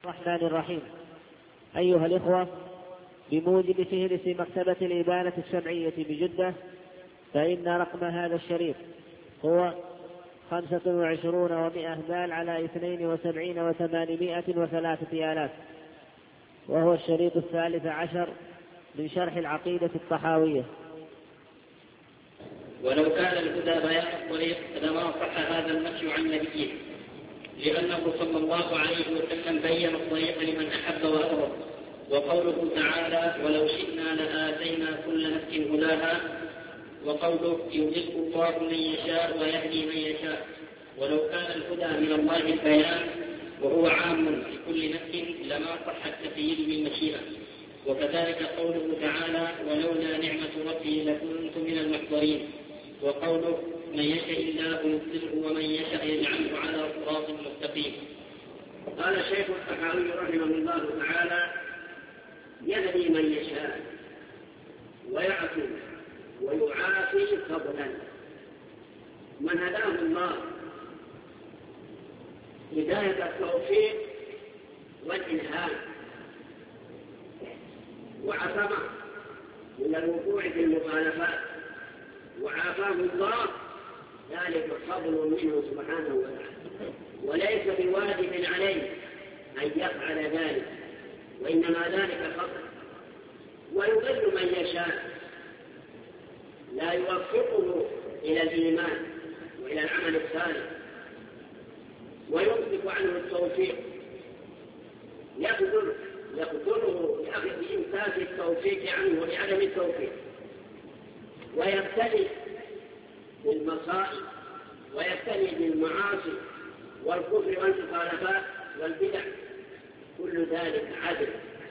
الرحمن الرحيم. أيها الإخوة، بموجب فهرس مكتبة الإبانة الشرعية بجدة، فإن رقم هذا الشريط هو 25 و100 على 72 و803 آلاف، وهو الشريط 13 من شرح العقيدة الطحاوية. ولو كان الهدى بيان الطريق لما صح هذا النفي عن نبيه، لأنه صلى الله عليه وسلم بين الطريق لمن أحب وأرض. وقوله تعالى: ولو شئنا لآتينا كل نفس هداها. وقوله: يضل الله من يشاء ويهدي من يشاء. ولو كان الهدى من الله البيان وهو عام لكل نفس لما صح التقييد بالمشيئة. وكذلك قوله تعالى: ولولا نعمة ربي لكنت من المحضرين. وقوله: من يشاء الله يضله ومن يشاء يجعله على صراط مستقيم. قال الشيخ الطحاوي رحمه الله تعالى: يهدي من يشاء ويعفو ويعافي فضلا. من هداه الله هداية التوفيق والإلهام وعصمه من الوقوع في المخالفات وعافاه الله، ذلك فضل منه سبحانه وتعالى، وليس بواجب عليه أن يفعل ذلك، وإنما ذلك فضل. ويضل من يشاء، لا يوفقه إلى الإيمان وإلى العمل الصالح، ويمسك عنه التوفيق، يقدره بإمساك التوفيق عنه ولعدم التوفيق، ويبتلي بالمصائب ويبتلي بالمعاصي والكفر والمخالفات والبدع. كل ذلك عدل.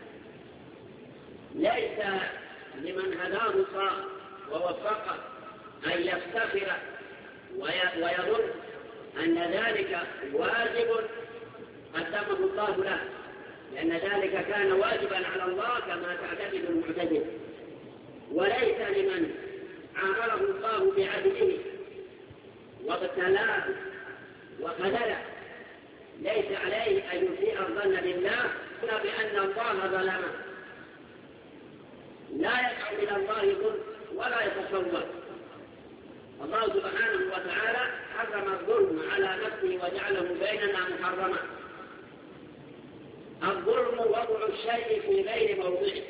ليس لمن هداه الله ووفقه أن يفتخر ويظن أن ذلك واجب قدمه الله له، لأن ذلك كان واجبا على الله كما تعتقد المعتزلة. وليس لمن عامله الله بعدله وابتلاه وخذله، ليس عليه أن يسيء الظن بالله بأن الله ظلمه. لا يقع من الله ظلم ولا يتصور. الله سبحانه وتعالى حرم الظلم على نفسه وجعله بيننا محرما. الظلم وضع الشيء في غير موضعه.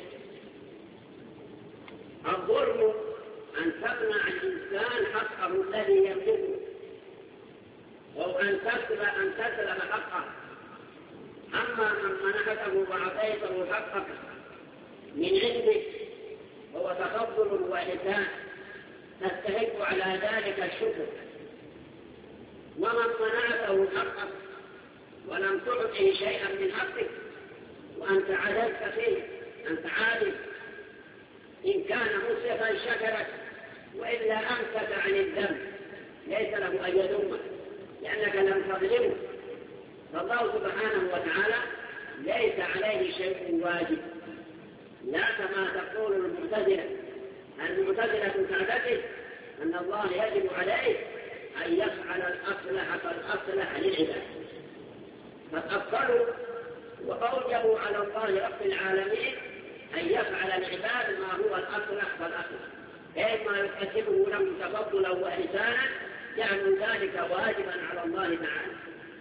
الظلم أن تمنع الإنسان حقه الذي يملكه، أو أن تسلب حقه. أما من منحته وأعطيته حقك من عندك هو تفضل وإحسان، تستحق على ذلك الشكر. ومن منعته حقك ولم تعطه شيئا من حقك وأنت عدلت فيه، أنت عادل، إن كان مسرفا شكرك، وإلا أمسك عن الذنب، ليس له أن يذمك لأنك لم تظلمه. فالله سبحانه وتعالى ليس عليه شيء واجب، لا كما تقول المعتزلة. المعتزلة تعتقد أن الله يجب عليه أن يفعل الأصلح فالأصلح للعباد، فأفضلوا وأوجبوا على الله رب العالمين أن يفعل العباد ما هو الأصلح فالأصلح، أي ما يكتسبه لهم تفضلا وإحسانا، جعلوا ذلك واجبا على الله تعالى.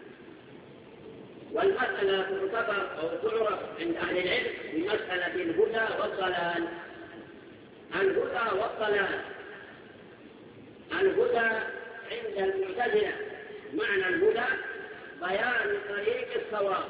والمسألة تعتبر أو تعرف عند أهل العلم بمسألة الهدى والضلال. الهدى والضلال. الهدى عند المعتزلة معنى الهدى بيان طريق الصواب،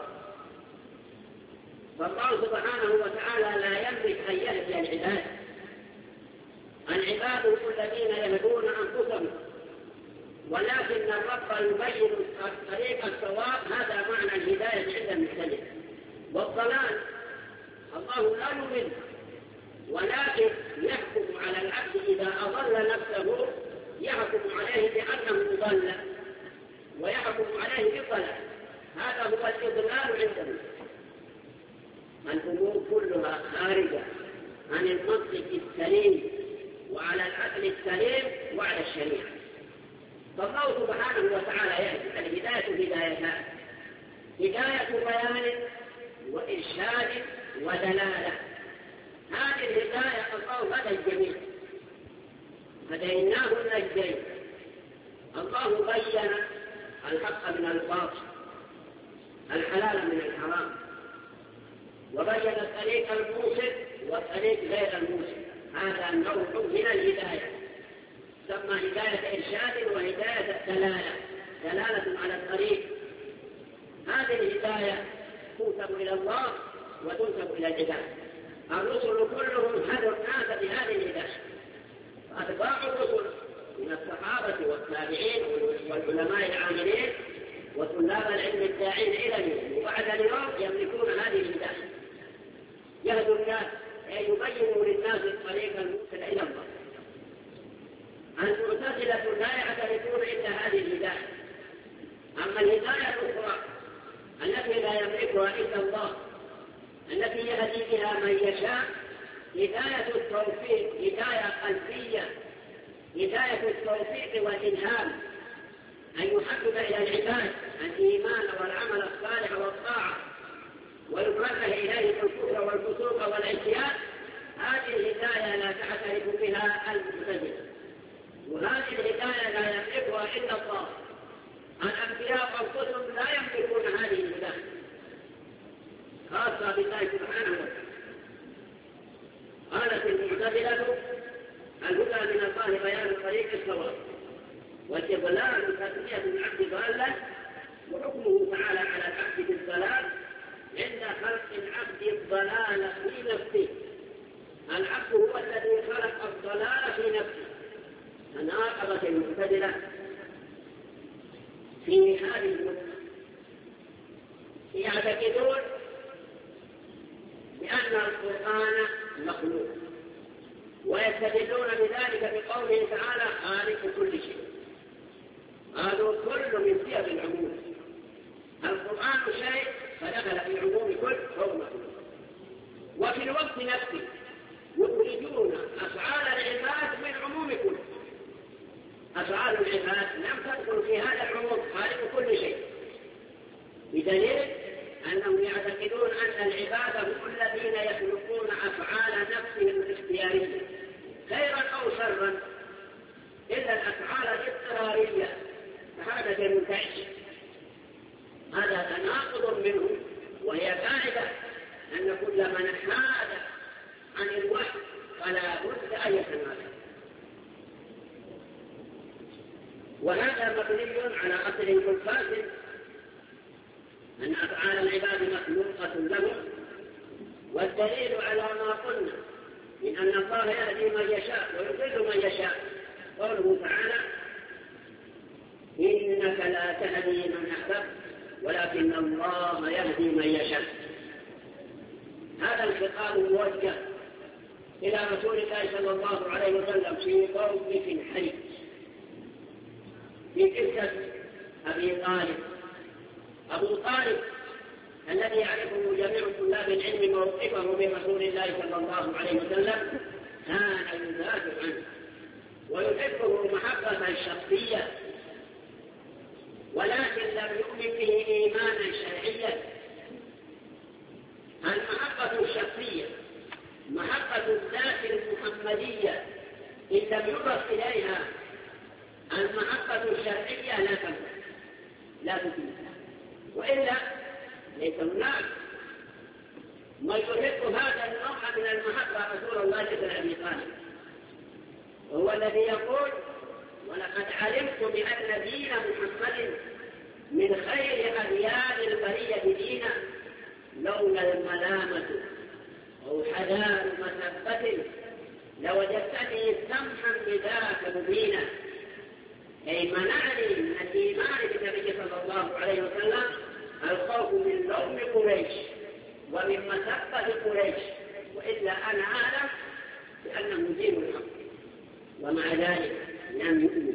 فالله سبحانه وتعالى لا يملك أن يهدي العباد. العباد هم الذين يهدون أنفسهم، ولكن الرب يبين طريق الصواب. هذا معنى الهداية عند المعتزلة. والضلال الله لا يضل، ولكن يحكم على العبد إذا أضل نفسه، يحكم عليه بأنه ضل ويحكم عليه بالضلال. هذا هو الإضلال عندنا. الأمور كلها خارجة عن المنطق السليم وعلى العقل السليم وعلى الشريعة. فالله سبحانه وتعالى يهدي. الهداية هدايتان: هداية بيان إرشاد ودلالة. هذه الهداية الله هدى الجميع، هديناه النجدين. الله بين الحق من الباطل، الحلال من الحرام، وبين الطريق الموصل والطريق غير الموصل. هذا نوع من الهداية، سمى هداية إرشاد وهداية دلالة، دلالة على الطريق. هذه الهداية تنسب إلى الله وتنسب إلى العباد. الرسل كلهم هدوا الناس بهذه الهداية، أتباع الرسل من الصحابة والتابعين والعلماء العاملين وطلاب العلم الداعين إلى اليوم وبعد اليوم يملكون هذه الهداية، يهدوا الناس أي يبينوا للناس الطريق الموصل إلى الله. المعتزلة لا يعترفون إلا هذه الهداية. أما الهداية الأخرى التي لا يملكها إلا الله، التي يهدي بها من يشاء، هداية التوفيق، هداية قلبية، هداية التوفيق والإلهام، أن يحبب إلى العباد الإيمان والعمل الصالح والطاعة ويكره إليه الكفر والفسوق والعصيان. هذه الهداية لا تعترف بها المعتزلة، وهذه الهداية لا يملكها إلا الله. الأنبياء أنفسهم لا يملكون هذه الهداية، خاصة بالله سبحانه وتعالى. قالت المعتزلة الهدى من الله بيان طريق الصواب، والإضلال تسمية العبد ضالا، وحكمه تعالى على العبد بالضلال عند خلق العبد الضلال في نفسه. العبد هو الذي خلق الضلال في نفسه. تناقضت المعتزلة في هذه النقطة، يعتقدون بأن القرآن مخلوق، ويستدلون بذلك بقوله تعالى خالق كل شيء. قالوا كل من صيغ العموم، القرآن شيء فدخل في عموم كل فهو مخلوق. وفي الوقت نفسه يخرجون أفعال العباد من عموم كل. أفعال العباد لم تدخل في هذا العموم، خالق كل شيء، بدليل أنهم يعتقدون أن العباد هم الذين يخلقون أفعال نفسهم الاختيارية خيرا أو شرا، إلا الأفعال الاضطرارية فهذا منتعش. هذا تناقض منه، وهي قاعدة أن كل من حاد عن الوحي فلا بد أن يتنازل. وهذا مبني على أصل منفصل، أن أفعال العباد مخلوقة لهم. والدليل على ما قلنا من أن الله يهدي من يشاء ويضل من يشاء قوله تعالى إنك لا تهدي من أحببت ولكن الله يهدي من يشاء. هذا الخطاب موجه إلى رسول الله صلى الله عليه وسلم في موقف حرج، في قصة أبي طالب. أبو طالب الذي يعرفه جميع طلاب العلم موقفه من رسول الله صلى الله عليه وسلم كان يدافع عنه ويحبه محبة شخصية، ولكن لم يؤمن به إيمانا شرعيا. المحبة الشخصية محبة الذات المحمدية إن لم يضف إليها المحبة الشرعية لا تكون، وإلا ليس هناك ما يحب هذا النوع من المحبة رسول الله بن أبي طالب، وهو الذي يقول ولقد علمت بأن دين محمد من خير أديان البرية دينا لولا الملامة أو حذار مسبة لوجدتني سمحا بذاك مبينا. أي منعني من الإيمان بالنبي صلى الله عليه وسلم الخوف من لوم قريش ومن مسبة قريش، وإلا أنا أعلم بأنه دين الحق، ومع ذلك لم يؤمن.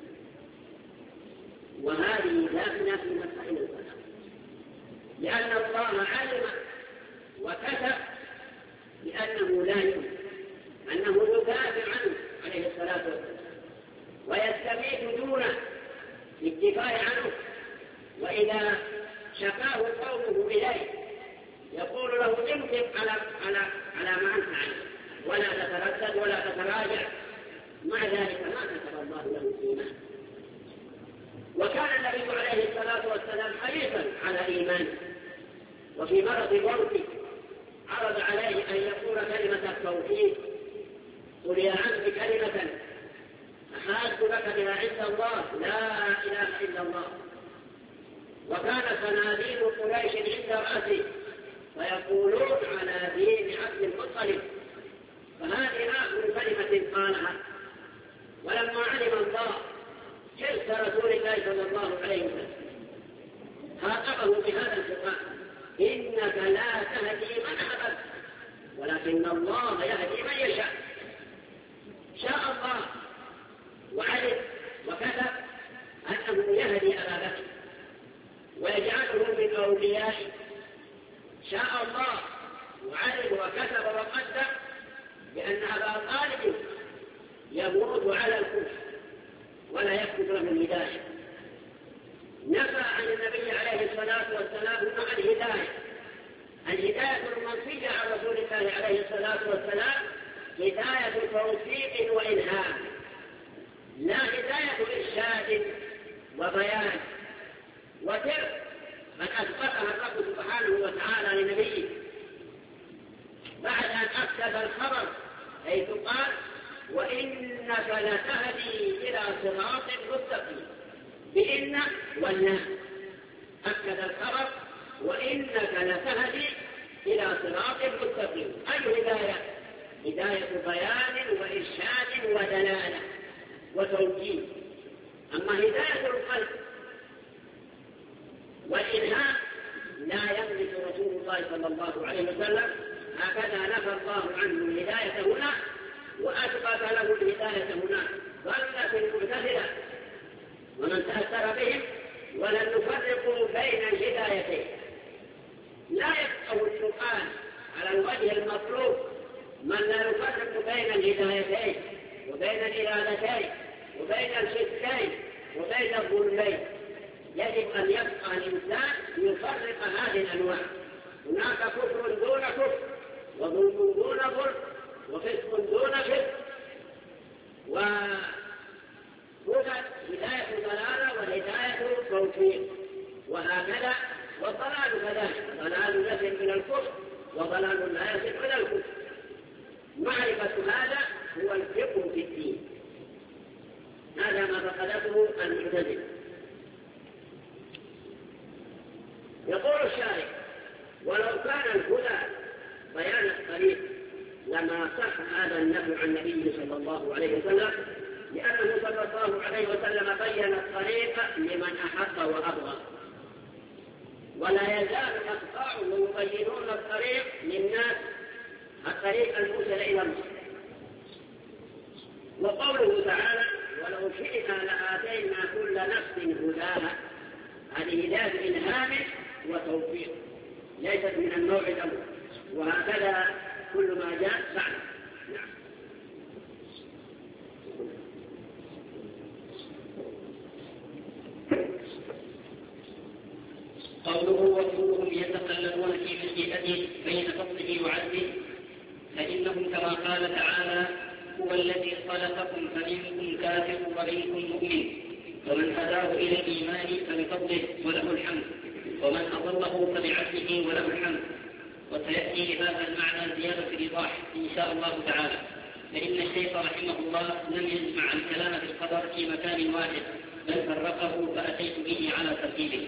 وهذه داخلة في مسائل الصلاة، لأن الله علم وكتب بأنه لا يؤمن، أنه يدافع عنه عليه الصلاة والسلام ويستميت دونه للدفاع عنه. وإذا شكاه قومه إليه يقول تقدم على ما أنت عليه، ولا تتردد ولا تتراجع، مع ذلك ما كتب الله له الإيمان. وكان النبي عليه الصلاة والسلام حريصا على إيمانه، وفي مرض موته عرض عليه أن يقول كلمة التوحيد: قل يا عبد كلمة أحاج لك بها عند الله لا إله إلا الله. وكان صناديد قريش عند رأسه ويقولون على دين عبد المطلب، فهذه آخر كلمة قالها. ولما علم الله حرص رسول الله صلى الله عليه وسلم خاطبه بهذا الخطاب: إنك لا تهدي من أحببت ولكن الله يهدي من يشاء. شاء الله وعلم وكتب أنه يهدي أبا بكر ويجعله من أوليائه. شاء الله وعلم وكتب وقدر بأن أبا طالب يموت على الكفر ولا يكتب له الهداية. نفى عن النبي عليه الصلاة والسلام مع الهداية المنفية عن رسول الله عليه الصلاة والسلام هداية توفيق وإلهام، لا هداية إرشاد وبيان وترك من أثبتها الرب سبحانه وتعالى لنبيه بعد أن أكتب الخبر، حيث قال: وإنك لتهدي إلى صراط مستقيم. بإن واللام أكد الخبر: وإنك لتهدي إلى صراط مستقيم. أي هداية؟ هداية بيان وإرشاد ودلالة وتوجيه. أما هداية القلب والإلهام لا يملك رسول الله صلى الله عليه وسلم. هكذا نفى الله عنه الهداية هنا وأثبت له الهداية هناك. ظلت المعتزلة ومن تأثر بهم ولن نفرق بين الهدايتين. لا يفقه القرآن على الوجه المطلوب من لا يفرق بين الهدايتين وبين الإرادتين وبين الشركين وبين الظلمين. يجب أن يبقى الإنسان يفرق هذه الأنواع. هناك كفر دون كفر، وظلم دون ظلم، وفسق دون فسق، وهدى هداية ضلالة والهداية توفيق، وهكذا. والضلال كذلك، ضلال يصل إلى الكفر وضلال لا يصل إلى الكفر. معرفة هذا هو الفقه في الدين. هذا ما فقدته المعتزلة. يقول الشارع: ولو كان الهدى بيان الطريق لما صح هذا النفي عن النبي صلى الله عليه وسلم، لأنه صلى الله عليه وسلم بين الطريق لمن أحب وأبغى، ولا يزال أتباعه يبينون الطريق للناس، الطريق الموصل إلى الله. وقوله تعالى: ولو شئنا لآتينا كل نفس هداها، هذه هداية إلهام وتوفيق، ليست من النوع الأول. وهكذا كل ما جاء بعد. نعم. قوله: وكلهم يتقلبون في مشيئته بين فضله وعدله، فإنهم كما قال تعالى: هو الذي خلقكم فمنكم كافر ومنكم مؤمن، ومن هداه إلى الإيمان فبفضله وله الحمد، ومن أضله فبعدله وله الحمد. وسيأتي لهذا المعنى زيادة الإيضاح إن شاء الله تعالى، فإن الشيخ رحمه الله لم يجمع الكلام في القدر في مكان واحد، بل فرقه فأتيت به على ترتيبه.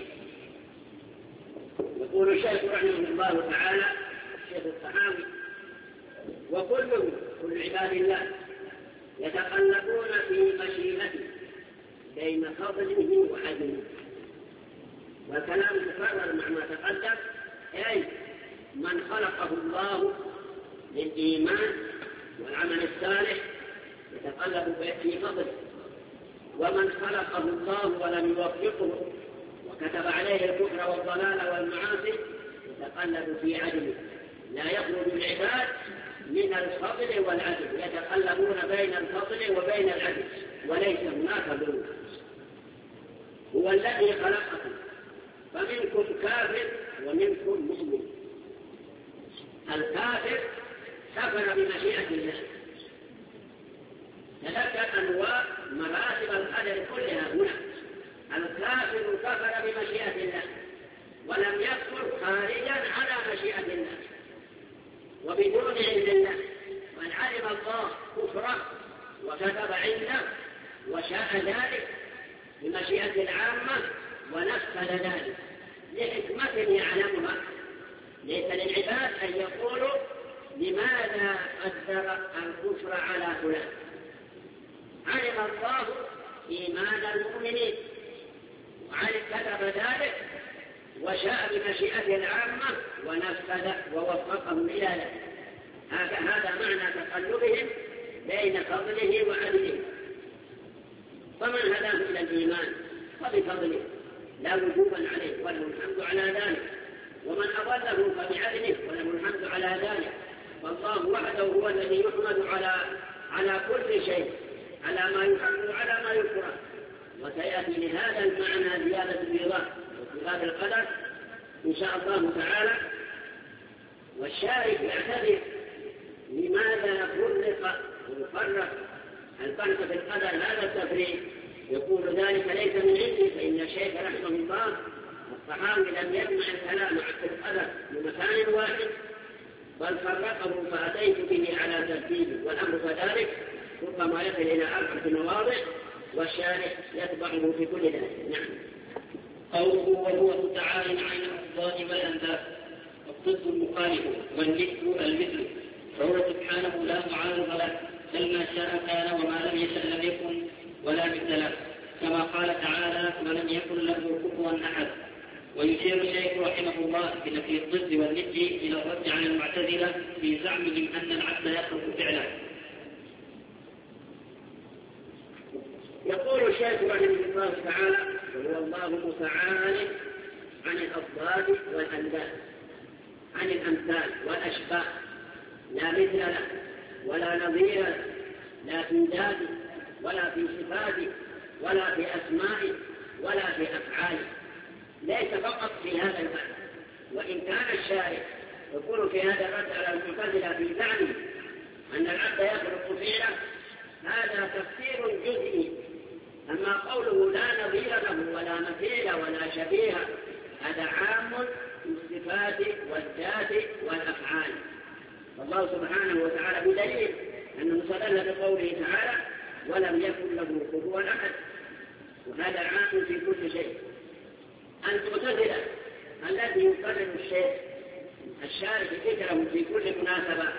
يقول الشيخ رحمه الله تعالى الشيخ الطحاوي: وكلهم كل عباد الله يتقلبون في مشيئته بين فضله وعدله. والكلام تكرر مع ما تقدم، أي من خلقه الله للإيمان والعمل الصالح يتقلب في فضله، ومن خلقه الله ولم يوفقه وكتب عليه الكفر والضلال والمعاصي يتقلب في عدله. لا يخرج العباد من الفضل والعدل، يتقلبون بين الفضل وبين العدل، وليس هناك ظلم. هو الذي خلقكم فمنكم كافر ومنكم مؤمن. الكافر كفر بمشيئة الله. تذكر أنواع مراتب القدر كلها هنا. الكافر كفر بمشيئة الله ولم يكفر خارجا على مشيئة الله وبدون علم الله، من علم الله كفره وكتب عنده وشاء ذلك بمشيئة العامة ونفذ ذلك لحكمة يعلمها. ليس للعباد أن يقولوا لماذا قدر الكفر على فلان. علم الله إيمان المؤمنين كتب ذلك وشاء بمشيئته العامة ونفذ ووفقهم إلى ذلك. هذا معنى تقلبهم بين فضله وعدله. فمن هداه إلى الإيمان فبفضله لا وجوبا عليه وله الحمد على ذلك، ومن أضله فبعدله وله الحمد على ذلك. فالله وحده هو الذي يحمد على كل شيء، على ما يحب وعلى ما يكره. وسيأتي لهذا المعنى زيادة الإيضاح وفي باب القدر إن شاء الله تعالى. والشارح يعتذر لماذا فرق ويفرق البحث في القدر هذا التفريق. يقول ذلك ليس من عندي، فإن الشيخ رحمه الله الصحابي لم يجمع الكلام في القدر بمكان واحد بل فرقه فأتيت به على ترتيبه، والأمر كذلك ربما يصل إلى 4 مواضع والشارح يتبعه في كل ذلك. نعم. قوله وهو متعال عن الأفضال والأنداد الضد المخالف والمثل المثل، فهو سبحانه لا معارض له، بل ما شاء كان وما لم يشأ لم يكن ولا مثل له، كما قال تعالى ولم يكن له كفوا أحد. ويشير الشيخ رحمه الله بنفي الضد والند إلى الرد على المعتزلة في زعمهم أن العبد يخلق فعلا. يقول الشيخ رحمه الله تعالى وهو الله متعال عن الأضداد والأنداد، عن الأمثال والأشباه، لا مثل له ولا نظير له، لا في ذاته ولا في صفاته ولا في أسمائه ولا في أفعاله. ليس فقط في هذا البحث، وإن كان الشارع يقول في هذا الرد على المعتزلة في زعمه أن العبد يخلق فعله، هذا تفسير جزئي. أما قوله لا نظير له ولا مثيل ولا شبيه هذا عام في الصفات والذات والأفعال. والله سبحانه وتعالى بدليل أنه استدل بقوله تعالى ولم يكن له كفوا أحد، وهذا عام في كل شيء. المعتزلة الذي يقرر الشيخ الشارع ذكره في كل مناسبة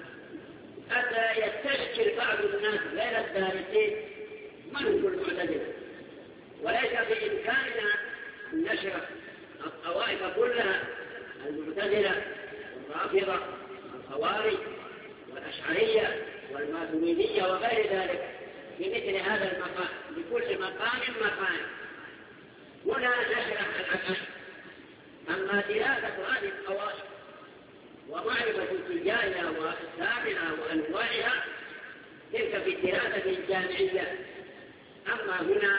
حتى يستشكل بعض الناس غير الدارسين من هم المعتزلة، وليس بإمكاننا أن نشرح الطوائف كلها، المعتزلة والرافضة والخوارج والأشعرية والماتريدية وغير ذلك في مثل هذا المقام، لكل مقام مقام. هنا نشرح الأكل. أما دراسة هذه الطوائف ومعرفة اتجاهها وأقسامها وأنواعها تلك في الدراسة الجامعية. أما هنا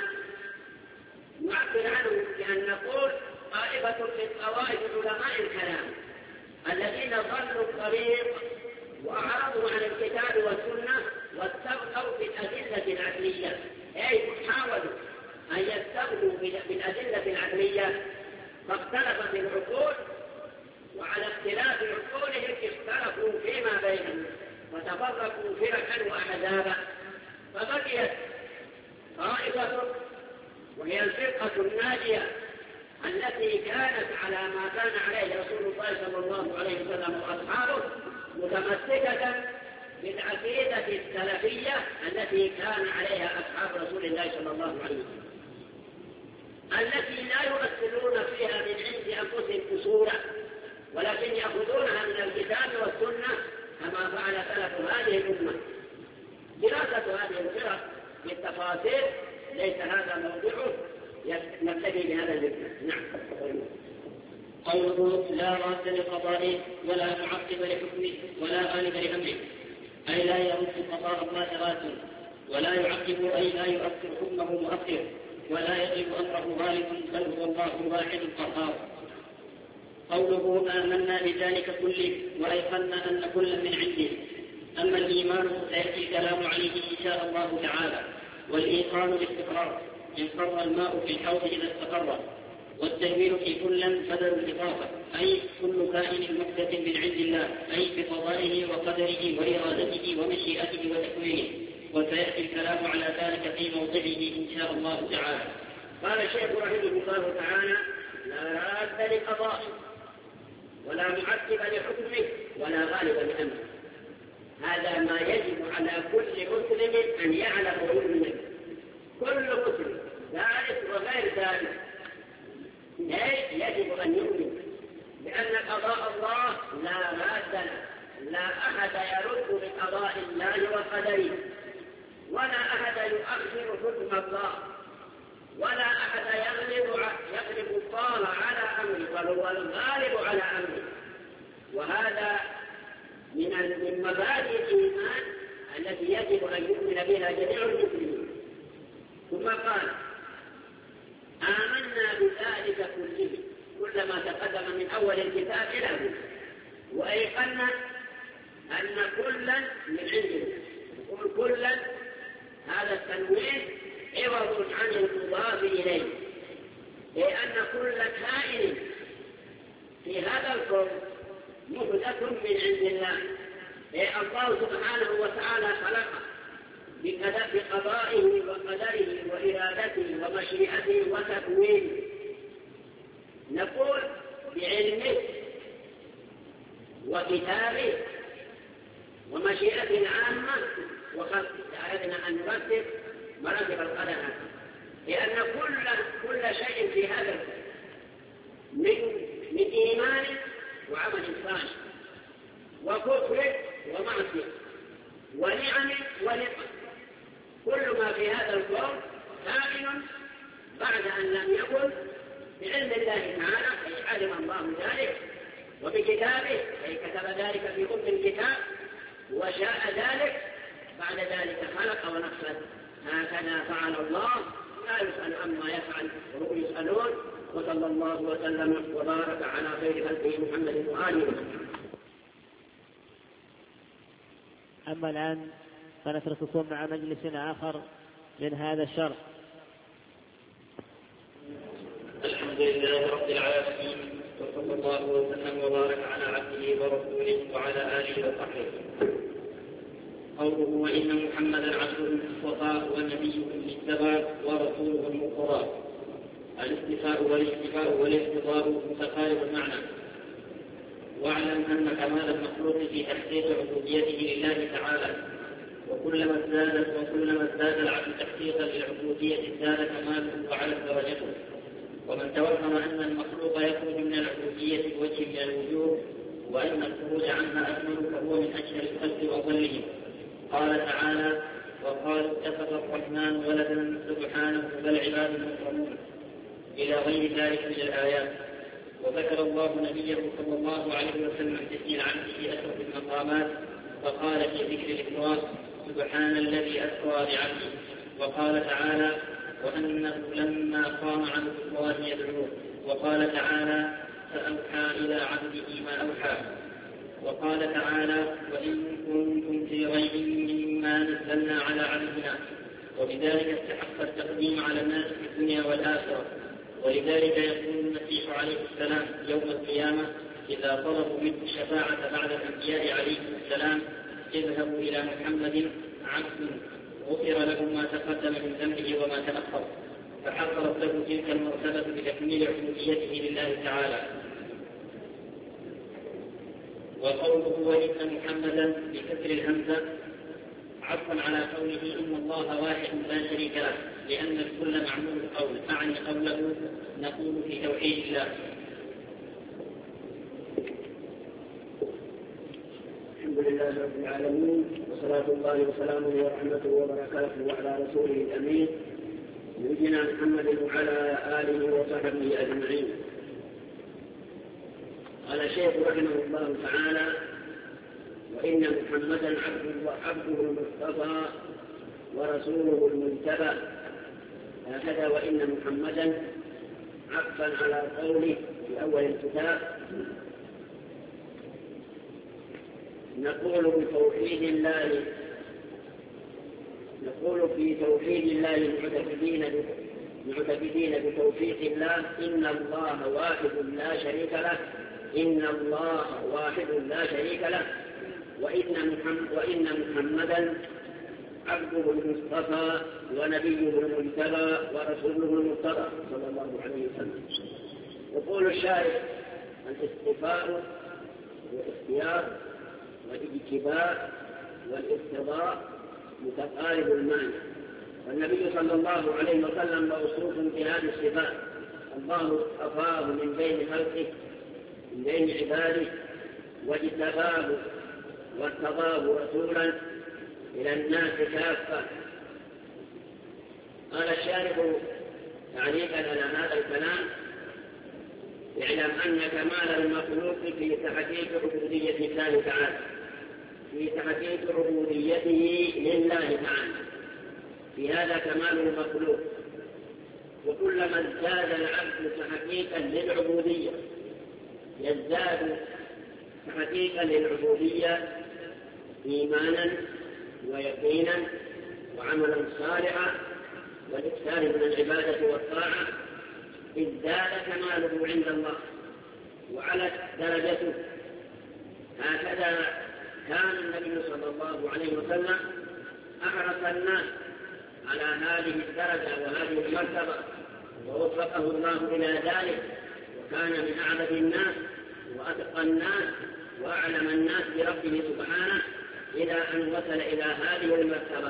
نعبر عنه بأن نقول طائفة من طوائف علماء الكلام الذين ضلوا الطريق وأعرضوا عن الكتاب والسنة واستغنوا بالأدلة العقلية، أي حاولوا أن يستغنوا بالأدلة العقلية، فاختلفت العقول، وعلى اختلاف عقولهم اختلفوا فيما بينهم وتفرقوا فرقا وأحزابا، فبقيت طائفة وهي الفرقة الناجية التي كانت على ما كان عليه رسول الله صلى الله عليه وسلم وأصحابه، متمسكة بالعقيدة السلفية التي كان عليها أصحاب رسول الله صلى الله عليه وسلم، التي لا يؤثرون فيها من عند أنفسهم أصولا، ولكن يأخذونها من الكتاب والسنة كما فعل سلف هذه الأمة. دراسة هذه الفرق بالتفاصيل ليس هذا موضوعه، نبتدي بهذا الذكر. نعم. قوله لا راد لقضائه ولا معقب لحكمه ولا غالب لأمره، أي لا يرد قضاء الله راد، ولا يعقب أي لا يؤثر حكمه مؤثر، ولا يغلب أمره غالب، بل هو الله الواحد القهار. قوله آمنا بذلك كله وأيقنا أن كل من عنده. أما الإيمان فسيأتي الكلام عليه إن شاء الله تعالى. والإيقان الاستقرار، انقر الماء في الحوض إذا استقر. والتنوين في كلا بدل الإضافة، أي كل كائن محدث من عند الله، أي بقضائه وقدره وإرادته ومشيئته وتكوينه. وسيأتي الكلام على ذلك في موضعه إن شاء الله تعالى. قال الشيخ رحمه الله تعالى: لا راد لقضائه ولا معقب لحكمه ولا غالب لأمره. هذا ما يجب على كل مسلم أن يعلم ويؤمن به. كل مسلم ذلك وغير ذلك يجب أن يؤمن بأن قضاء الله لا راد له، لا أحد يرد بقضاء الله وقدره، ولا أحد يؤخر حكم الله، ولا أحد يغلب الله على أمره، بل هو الغالب على أمره. وهذا من مبادئ الإيمان التي يجب أن يؤمن بها جميع المسلمين. ثم قال: آمنا بذلك كله، كل ما تقدم من أول الكتاب إلى هنا، وأيقنا أن كلا من عنده. يقول كلا، هذا التنوين عوض عن المضاف إليه، لأن كل كائن في هذا الكون محدث من عند الله. الله سبحانه وتعالى خلقه بقضائه وقدره وإرادته ومشيئته وتكوينه. نقول بعلمه وكتابه ومشيئته العامة وخلقه. أردنا أن نرتب مراتب القدر، لأن كل شيء في هذا من إيمان وعمل صالح وكفر ومعصية ونعم ونقم، كل ما في هذا الكون كائن بعد أن لم يكن بعلم الله تعالى، أي علم الله ذلك، وبكتابه أي كتب ذلك في أم الكتاب، وشاء ذلك بعد ذلك خلق ونفذ. هكذا فعل الله، لا يسأل عما يفعل وهم يسألون. وصلى الله وسلم وبارك على خير خلقه محمد وآله. أما الآن فنترككم مع مجلس آخر من هذا الشرح. الحمد لله رب العالمين، وصلى الله وسلم وبارك على عبده ورسوله وعلى آله وصحبه. قوله: وإن محمدا عبده المصطفى ونبيه المجتبى ورسوله المرتضى. الاصطفاء والاجتباء والاقتضاء متقارب المعنى. واعلم أن كمال المخلوق في تحقيق عبوديته لله تعالى، وكلما ازداد العبد تحقيقا للعبودية ازداد كماله وعلت درجته. ومن توهم أن المخلوق يخرج من العبودية بوجه من الوجوه وأن الخروج عنها أكمل فهو من أشهر الخلق وأضلهم. قال تعالى: وقالوا اتخذ الرحمن ولدا سبحانه بل عباد مكرمون، إلى غير ذلك من الآيات. وذكر الله نبيه صلى الله عليه وسلم تسجيل عنه في أشرف المقامات، فقال في ذكر الإسراء: سبحان الذي أسرى بعبده. وقال تعالى: وأنه لما قام عن الإسراء يدعوه. وقال تعالى: فأوحى إلى عبده ما أوحى. وقال تعالى: وإن كنتم في ريب مما نزلنا على عبدنا. وبذلك استحق التقديم على الناس في الدنيا والآخرة. ولذلك يقول المسيح عليه السلام يوم القيامة إذا طلبوا منه الشفاعة بعد الأنبياء عليه السلام: اذهبوا إلى محمد عبد غفر له ما تقدم من ذنبه وما تأخر. فحصلت له تلك المرتبة بتكميل عبوديته لله تعالى. وقوله: وإن محمدا بكسر الهمزة عطفا على قوله إن الله واحد لا شريك له، لأن الكل معمول القول، أعني قوله نقول في توحيد الله. الحمد لله رب العالمين، وصلاة الله وسلامه ورحمته وبركاته وعلى رسوله الأمين نبينا محمد وعلى آله وصحبه أجمعين. قال الشيخ رحمه الله تعالى: وإن محمدا عبده المصطفى ورسوله المجتبى. هكذا وإن محمدا عطفا على قوله في أول الكتاب نقول في توحيد الله المعتقدين بتوفيق الله إن الله واحد لا شريك له، إن الله واحد لا شريك له، وإن محمدا عبده المصطفى ونبيه المجتبى ورسوله المرتضى صلى الله عليه وسلم. يقول الشارع: الاصطفاء والاختيار والاجتباء والاقتضاء متقارب المعنى، والنبي صلى الله عليه وسلم موصوف بهذه الصفات. الله اصطفاه من بين خلقه من بين عباده واجتباه وارتضاه رسولا إلى الناس كافة. قال الشارح تعليقا على هذا الكلام: اعلم أن كمال المخلوق في تحقيق عبودية الله تعالى، في تحقيق عبوديته لله تعالى، في هذا كمال المخلوق. وكلما ازداد العبد تحقيقا للعبودية يزداد تحقيقا للعبودية إيمانا ويقينا وعملا صالحا والإكثار من العبادة والطاعة، ازداد كماله عند الله وعلت درجته. هكذا كان النبي صلى الله عليه وسلم أحرص الناس على هذه الدرجة وهذه المرتبة، ووفقه الله إلى ذلك، وكان من أعبد الناس وأتقى الناس وأعلم الناس بربه سبحانه إلى أن وصل إلى هذه المرتبة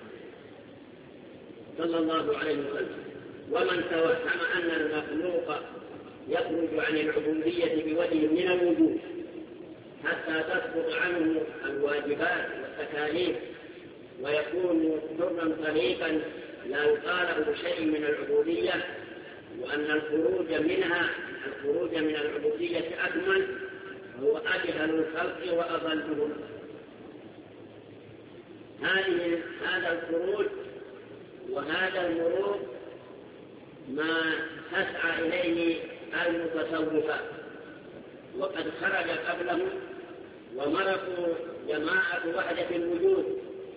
صلى الله عليه وسلم. ومن توهم أن المخلوق يخرج عن العبودية بوجه من الوجوه حتى تسقط عنه الواجبات والتكاليف ويكون حرا طريقا لا يطالب شيء من العبودية، وأن الخروج من العبودية أكمل، هو أجهل الخلق وأضلهم. هذا الخروج وهذا المرور ما تسعى إليه المتصوفة، وقد خرج قبلهم ومرقوا جماعة وحدة الوجود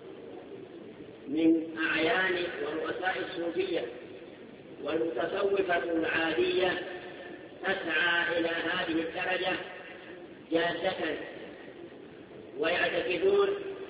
من أعيان ورؤساء الصوفية، والمتصوفة العادية تسعى إلى هذه الدرجة جادة، ويعتقدون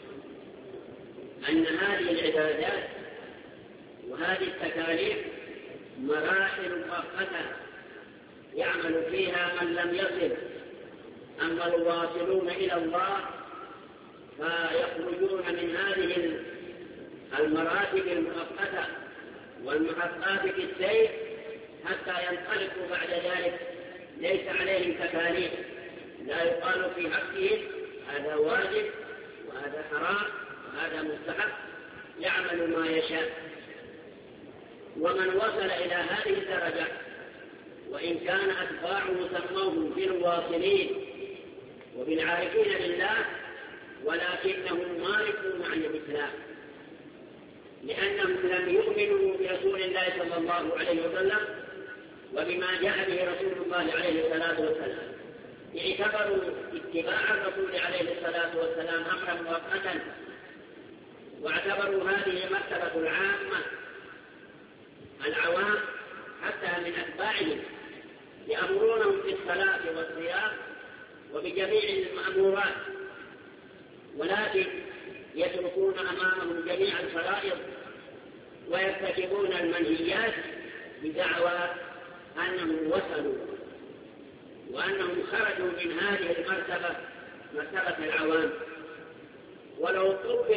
أن هذه العبادات وهذه التكاليف مراحل مؤقتة يعمل فيها من لم يصل. أما الواصلون إلى الله فيخرجون من هذه المراتب المؤقتة والمحقات في السير حتى ينطلقوا بعد ذلك ليس عليهم تكاليف، لا يقال في حقهم هذا واجب وهذا حرام وهذا مستحب، يعمل ما يشاء. ومن وصل إلى هذه الدرجة وإن كان أتباعه سموهم بالواصلين وبالعارفين بالله، ولكنهم مارقون عن الإسلام، لأنهم لم يؤمنوا برسول الله صلى الله عليه وسلم وبما جاء به رسول الله عليه الصلاة والسلام، اعتبروا اتباع الرسول عليه الصلاة والسلام أمرا مؤقتا، واعتبروا هذه المرتبة العامة العوام حتى من أتباعهم يأمرونهم بالصلاة والصيام وبجميع المأمورات، ولكن يتركون أمامهم جميع الفرائض ويرتكبون المنهيات بدعوى أنهم وصلوا وأنهم خرجوا من هذه المرتبة، مرتبة العوام. ولو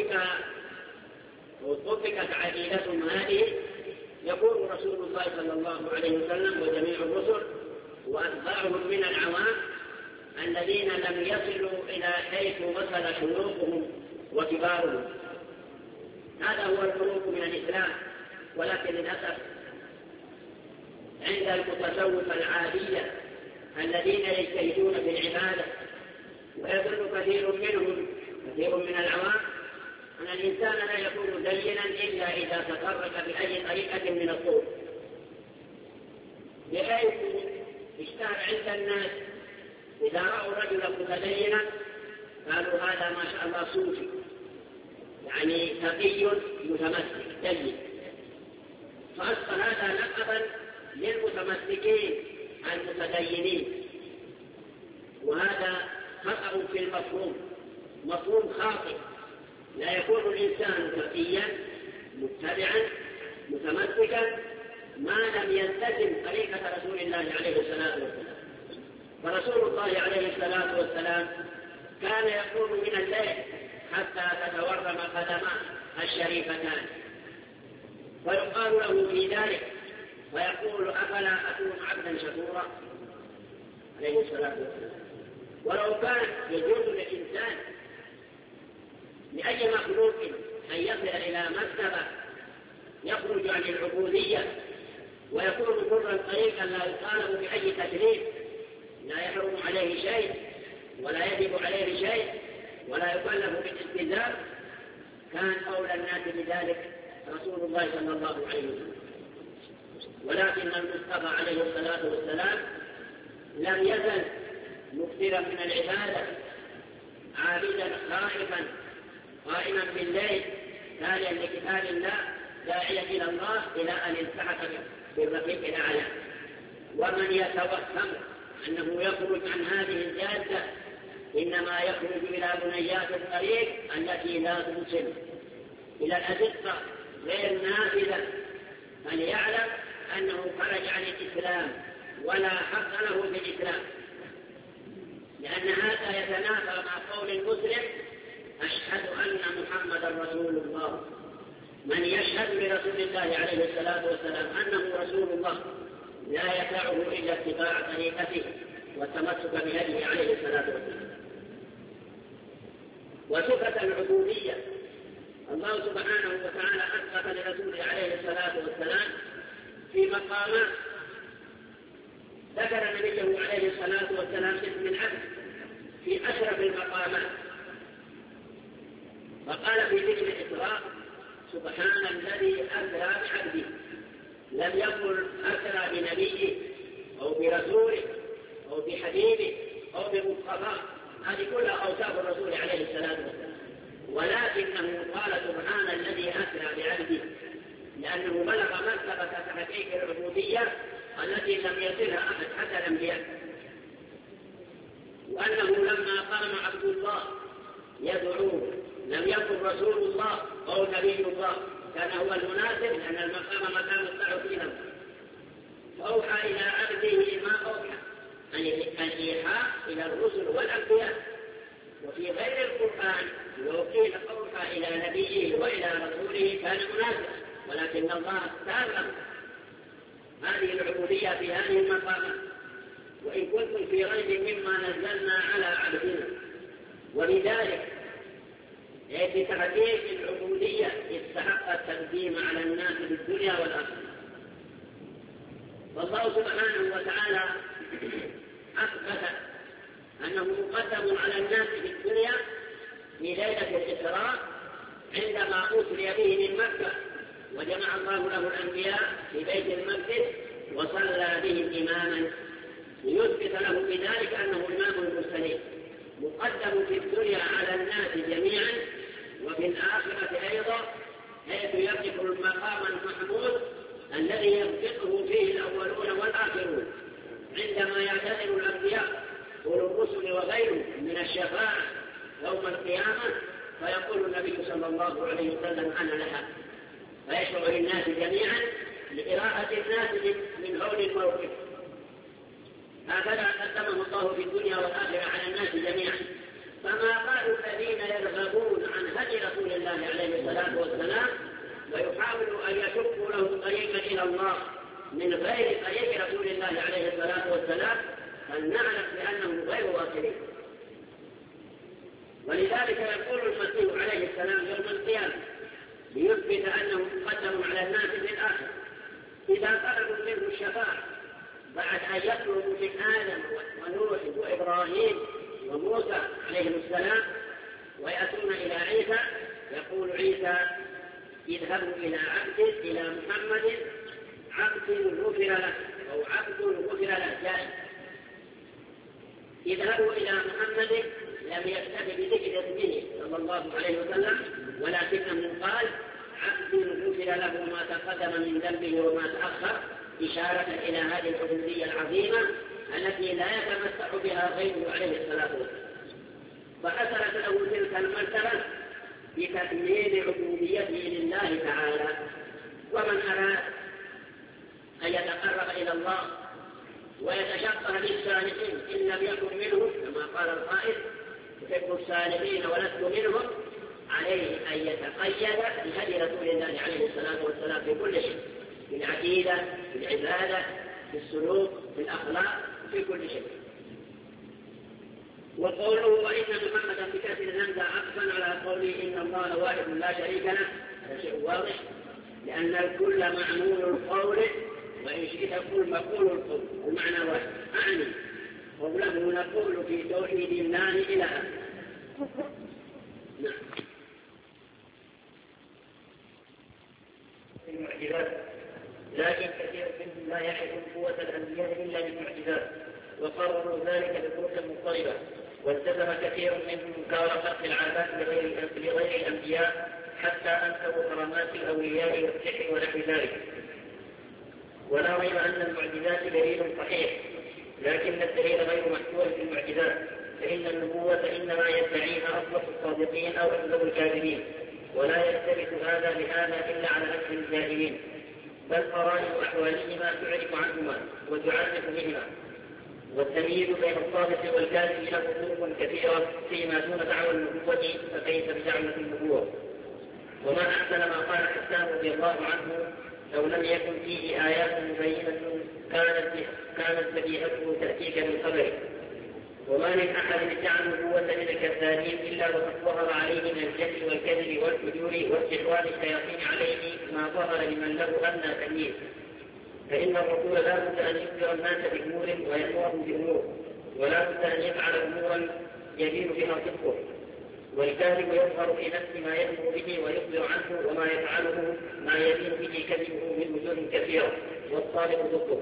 طبقت عقيدتهم هذه يقول رسول الله صلى الله عليه وسلم وجميع الرسل وأتباعهم من العوام الذين لم يصلوا إلى حيث وصل شيوخهم وكبارهم. هذا هو الخروج من الإسلام. ولكن للأسف عند المتصوفة العادية الذين يجتهدون في العبادة ويظن كثير من العوام أن الإنسان لا يكون دينا إلا إذا تطرق بأي طريقة من الطرق، بحيث اشتهر عند الناس إذا رأوا رجلا متدينا قالوا هذا ما شاء الله صوفي، يعني تقي متمسك جيد، فأصبح هذا لقبا للمتمسكين المتدينين، وهذا خطأ في المفهوم، مفهوم خاطئ. لا يكون الإنسان تقيا متبعا متمسكا ما لم يلتزم طريقة رسول الله عليه الصلاة والسلام. فرسول الله عليه الصلاة والسلام كان يقوم من الليل حتى تتورم قدماه الشريفتان، ويقال له في ذلك ويقول أفلا أكون عبدا شكورا عليه الصلاة والسلام. ولو كان يجوز للإنسان لأي مخلوق أن يصل إلى مرتبة يخرج عن العبودية ويكون حرا طريقا لا يطالب بأي تكليف، لا يحرم عليه شيء ولا يجب عليه شيء ولا يكلف بالالتزام، كان أولى الناس بذلك رسول الله صلى الله عليه وسلم. ولكن المصطفى عليه الصلاة والسلام لم يزل مكثرا من العبادة، عابدا خائفا قائما بالليل تاليا لكتاب الله داعيا إلى الله إلى أن التحق بالرفيق الأعلى. ومن يتوهم أنه يخرج عن هذه الجادة إنما يخرج إلى بنيات الطريق التي لا توصل إلى الأزقة غير نافذة، فليعلم أنه خرج عن الإسلام ولا حق له في الإسلام، لأن هذا يتنافى مع قول المسلم أشهد أن محمدا رسول الله. من يشهد لرسول الله عليه الصلاة والسلام أنه رسول الله لا يسعه إلا اتباع طريقته والتمسك بهديه عليه الصلاة والسلام. وصفة العبودية الله سبحانه وتعالى أثبت لرسوله عليه الصلاة والسلام في مقامات، ذكر نبيه عليه الصلاة والسلام اسم العبد في أشرف المقامات، فقال في ذكر الإسراء سبحان الذي أسرى بعبده، لم يقل أسرى بنبيه أو برسوله أو بحبيبه أو بمصطفاه، هذه كلها أوصاف الرسول عليه الصلاة والسلام، ولكنه قال سبحان الذي أسرى بعبده لأنه بلغ مرتبة تحقيق العبودية التي لم يصلها أحد حتى الأنبياء، وأنه لما قام عبد الله يدعوه لم يكن رسول الله أو نبي الله، كان هو المناسب لأن المقام مكان التعظيم، فأوحى إلى عبده ما أوحى، الإيحاء إلى الرسل والأنبياء. وفي غير القرآن لو قيل أوحى إلى نبيه وإلى رسوله كان مناسب، ولكن الله اختار هذه العبودية في هذه المقامات. وإن كنتم في ريب مما نزلنا على عبدنا، ولذلك بتحقيق العبودية استحق التقديم على الناس في الدنيا والآخرة. والله سبحانه وتعالى أثبت أنه مقدم على الناس في الدنيا في ليلة الإسراء عندما أسري به من مكة وجمع الله له الأنبياء في بيت المقدس وصلى بهم إماما ليثبت له بذلك أنه إمام المرسلين، مقدم في الدنيا على الناس جميعا وفي الآخرة أيضا، حيث يقف المقام المحمود الذي ينطقه فيه الأولون والآخرون عندما يعتذر الأنبياء أولو الرسل وغيرهم من الشفاعة يوم القيامة، فيقول النبي صلى الله عليه وسلم أنا لها، فيشرع للناس جميعا لقراءة الناس من هول الموقف. هكذا قدمه الله في الدنيا والآخرة على الناس جميعا. فما قال الذين يرغبون عن هدي رسول الله عليه الصلاة والسلام ويحاولوا أن يشقوا له طريقا إلى الله من غير طريق رسول الله عليه الصلاة والسلام، فلنعلم بأنهم غير واصلين. ولذلك يقول المسيح عليه السلام يوم القيامة ليثبت أنه مقدم على الناس في الآخرة إذا طلبوا منه الشفاعة بعد أن يطلبوا من آدم ونوح وإبراهيم وموسى عليهم السلام ويأتون إلى عيسى، يقول عيسى اذهبوا إلى عبد إلى محمد عبد غفر له أو عبد غفر له جائز. اذهبوا إلى محمد لم يكتب بذكر اسمه صلى الله عليه وسلم، ولكنه قال عبد غفر له ما تقدم من ذنبه وما تأخر، إشارة إلى هذه العبودية العظيمة التي لا يتمتع بها غيره عليه الصلاة والسلام. فحصلت له تلك المرتبة بتكميل عبوديته لله تعالى. ومن أراد أن يتقرب إلى الله ويتشبه بالصالحين إن لم يكن منهم، كما قال القائل تحب الصالحين ولست منهم، عليه أن يتقيد بهدي رسول الله عليه الصلاة والسلام في كل شيء، في العقيدة، في العبادة، في السلوك، في الأخلاق، في كل شيء. وقوله وإن محمدا بكسر الهمزة عطفا على قوله إن الله واحد لا شريك له، هذا شيء واضح، لأن الكل معمول القول، وإن شئت قل مقول القول، المعنى واحد. أعني قوله نقول في توحيد الله إله. نعم. المعجزات، لكن كثير منهم لا يعرف قوة الأنبياء إلا بالمعجزات، وقرروا ذلك بطرق مضطربة، والتزم كثير منهم إنكار خلق العادات لغير الأنبياء، حتى أنكروا كرامات الأولياء والسحر ونحو ذلك. ولا ريب أن المعجزات دليل صحيح، لكن الدليل غير محصور في المعجزات، فإن النبوة إنما يدعيها أصلح الصادقين أو أكذب الكاذبين، ولا يلتبس هذا بهذا إلا على أكثر الجاهلين، بل قرائن أحوالهما تعرف عنهما وتعرف بهما. والتمييز بين الصادق والكاذب له طرق كثيرة فيما دون دعوى النبوة، فكيف بدعوة النبوة؟ وما أحسن ما قال حسان رضي الله عنه: لو لم يكن فيه آيات مبينة كانت بديهته تأتيك من خبره. وما من أحد ادعى النبوة من الكذابين إلا وقد ظهر عليه من الجهل والكذب والفجور واستحواذ الشياطين عليه ما ظهر لمن له أدنى تمييز. فإن الرسول لا بد أن يخبر الناس بأمور ويأمرهم بأمور، ولا بد أن يفعل أمورا يبين بها صدقه. والكاذب يظهر في نفس ما يأمر به ويخبر عنه، وما يفعله ما يبين به كذبه من وجوه كثيرة، والصادق ضده.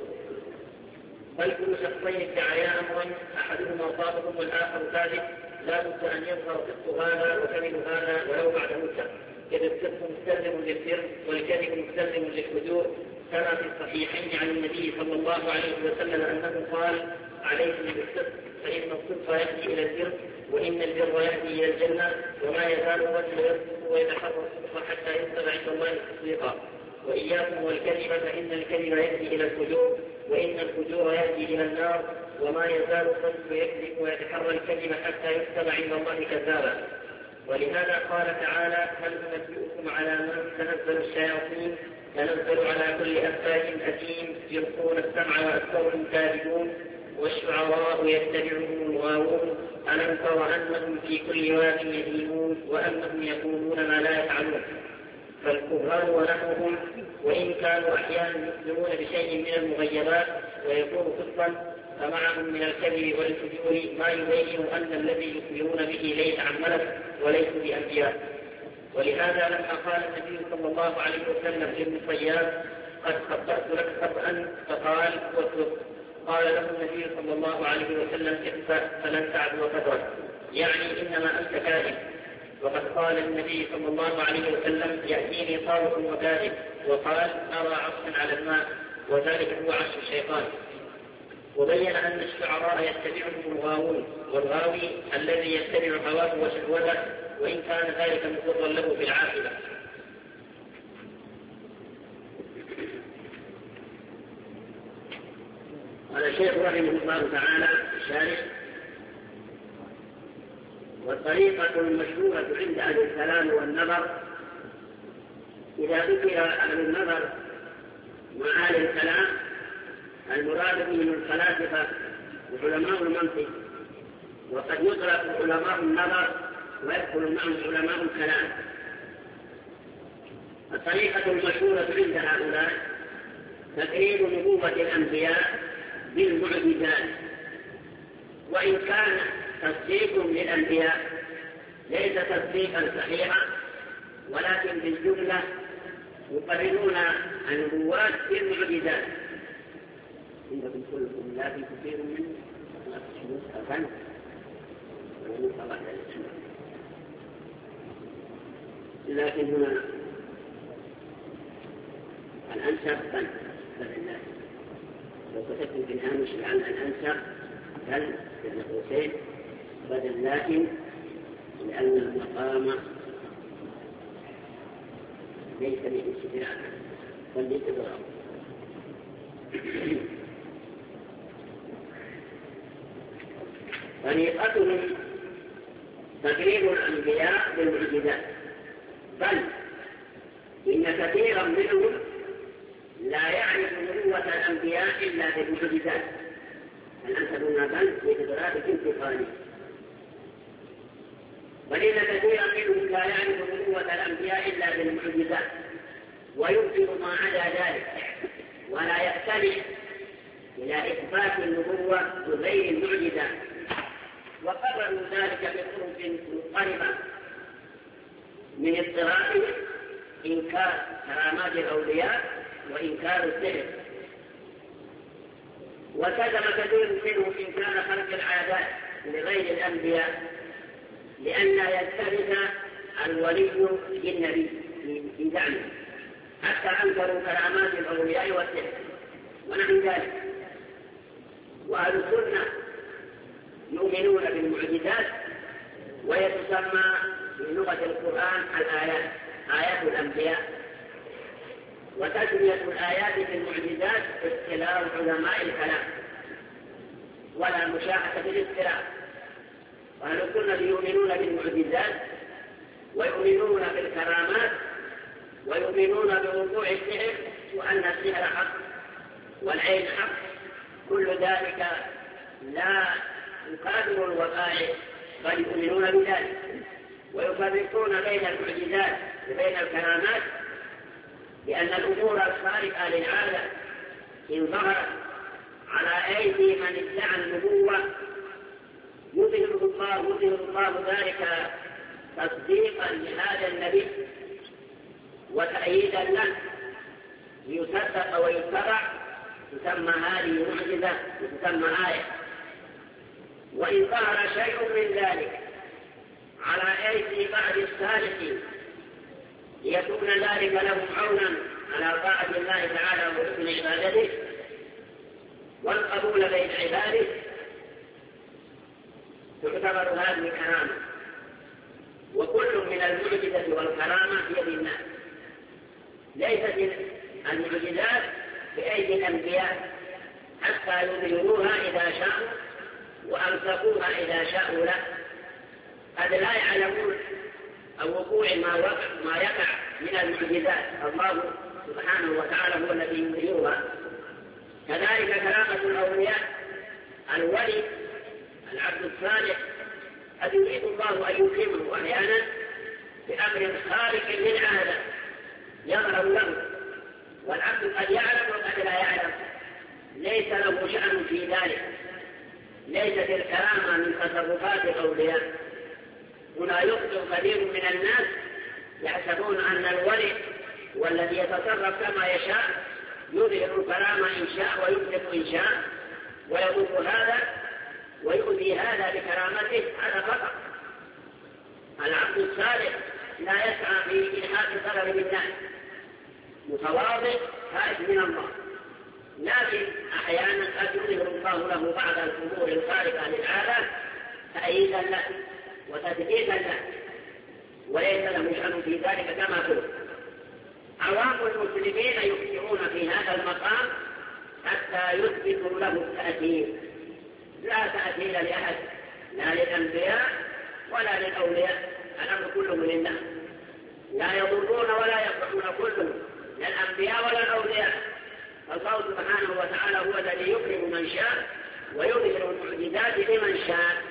بل كل شخصين ادعيا أمرا أحدهما صادق والآخر كاذب، لا بد أن يظهر صدق هذا وكذب هذا ولو بعد مدة، إذ الصدق مستلزم للسر والكذب مستلزم للفجور، كما في الصحيحين عن النبي صلى الله عليه وسلم أنه قال: عليكم بالصدق فإن الصدق يهدي إلى البر، وإن البر يهدي إلى الجنة، وما يزال الرجل يصدق ويتحرى الصدق حتى يكتب عند الله تصديقا. وإياكم والكذب فإن الكذب يهدي إلى الفجور، وإن الفجور يهدي إلى النار، وما يزال الرجل يكذب ويتحرى الكذب حتى يكتب عند الله كذابا. ولهذا قال تعالى: هل ننبئكم على من تنزل الشياطين؟ تنزل على كل أفاك أثيم يلقون السمع وأكثرهم كاذبون، والشعراء يتبعهم الغاوون، ألم تر أنهم في كل واد يهيمون وأنهم يقولون ما لا يفعلون. فالكفار ونحوهم وإن كانوا أحيانا يخبرون بشيء من المغيبات ويكون صدقا، فمعهم من الكذب والفجور ما يبين أن الذي يخبرون به ليس عن ملك وليس بأنبياء. ولهذا لما قال النبي صلى الله عليه وسلم لابن صياد: قد خبأت لك خبأ، فقال: واصدق. قال له النبي صلى الله عليه وسلم: اخبأ فلن تعد وكثرت، يعني إنما أنت كاذب. وقد قال النبي صلى الله عليه وسلم: يأتيني طارق وكاذب، وقال: أرى عرشا على الماء، وذلك هو عرش الشيطان. وبين أن الشعراء يتبعهم الغاوون، والغاوي الذي يتبع هواه وشهوته، وإن كان ذلك مضرا له بالعاقبة. قال الشيخ رحمه الله تعالى الشارح: والطريقة المشهورة عند أهل الكلام والنظر، إذا ذكر أهل النظر مع أهل الكلام المراد بهم الفلاسفة وعلماء المنطق، وقد يطلق علماء النظر ويدخل معهم علماء الكلام. الطريقة المشهورة عند هؤلاء تقرير نبوة الأنبياء بالمعجزات، وإن كان تصديق للأنبياء ليس تصديقا صحيحا، ولكن بالجملة يقررون النبوات بالمعجزات. عندكم كلكم لا في كثير من لكن هنا الأنسب بل الله. لو كتبت في الهامش لعل الأنسب بل في النقوسين بدل لكن، لأن المقام ليس بالاستدراك بل بالإضراب. طريقتهم تقريب الأنبياء بالمعجزات، بل إن كثيرا منهم لا يعرف نبوة الأنبياء إلا بالمعجزات. الأنسب هنا بل بإضراب انتقالي، بل إن كثيرا منهم لا يعرف نبوة الأنبياء إلا بالمعجزات وينكر ما عدا ذلك ولا يختلف إلى إثبات النبوة بغير المعجزات، وقرروا ذلك بطرق مضطربة من اضطرابهم إنكار كرامات الأولياء وإنكار السحر. وكذب كثير منهم إنكار خلق العادات لغير الأنبياء لئلا يلتبس الولي بالنبي في زعمه، حتى أنكروا كرامات الأولياء والسحر ونحو ذلك. وأهل السنة يؤمنون بالمعجزات، ويتسمى في لغة القرآن الآيات آيات الأنبياء، وتسمية الآيات بالمعجزات اختلاف علماء الكلام ولا مشاحة في الاختلاف. وأهل السنة يؤمنون بالمعجزات ويؤمنون بالكرامات ويؤمنون بوقوع السحر وأن السحر حق والعين حق، كل ذلك لا يقادر الوقائع بل يؤمنون بذلك. ويفرقون بين المعجزات وبين الكرامات، لأن الأمور الخارقة للعادة إن ظهرت على أيدي من ادعى النبوة يظهر الله ذلك تصديقا لهذا النبي وتأييدا له ليصدق ويتبع، تسمى هذه معجزة وتسمى آية. وإن ظهر شيء من ذلك على أيدي بعض الصالحين ليكون ذلك لهم عونا على طاعة الله تعالى وحسن عبادته والقبول بين عباده، تعتبر هذه كرامة. وكل من المعجزة والكرامة بيد الناس، ليست المعجزات بأيدي الأنبياء حتى يظهروها إذا شاءوا وأمسكوها إذا شاءوا له، قد لا يعلمون أو وقوع ما يقع من المعجزات، الله سبحانه وتعالى هو الذي يظهرها. كذلك كرامة الأولياء، الولي العبد الصالح قد يريد الله أن يكرمه أحيانا بأمر خارق للعادة يظهر له، والعبد قد يعلم وقد لا يعلم، ليس له شأن في ذلك. ليست الكرامة من تصرفات الأولياء. هنا يخطئ كثير من الناس يحسبون أن الولي والذي يتصرف كما يشاء يظهر الكرامة إن شاء ويطلق إن شاء ويضر هذا ويؤذي هذا بكرامته، هذا خطأ. العبد الصالح لا يسعى في إلحاق ضرر بالناس، متواضع خائف من الله، لكن أحيانا قد يظهر الله له بعض الأمور الخارقة للعادة تأييدا له وتثبيتا له، وليس له شأن في ذلك كما قلت. عوام المسلمين يخطئون في هذا المقام حتى يثبتوا له التأثير. لا تأثير لأحد، لا للأنبياء ولا للأولياء، الأمر كله لله، لا يضرون ولا ينفعون كلهم، لا الأنبياء ولا الأولياء. فالله سبحانه وتعالى هو الذي يكرم من شاء ويظهر المعجزات لمن شاء.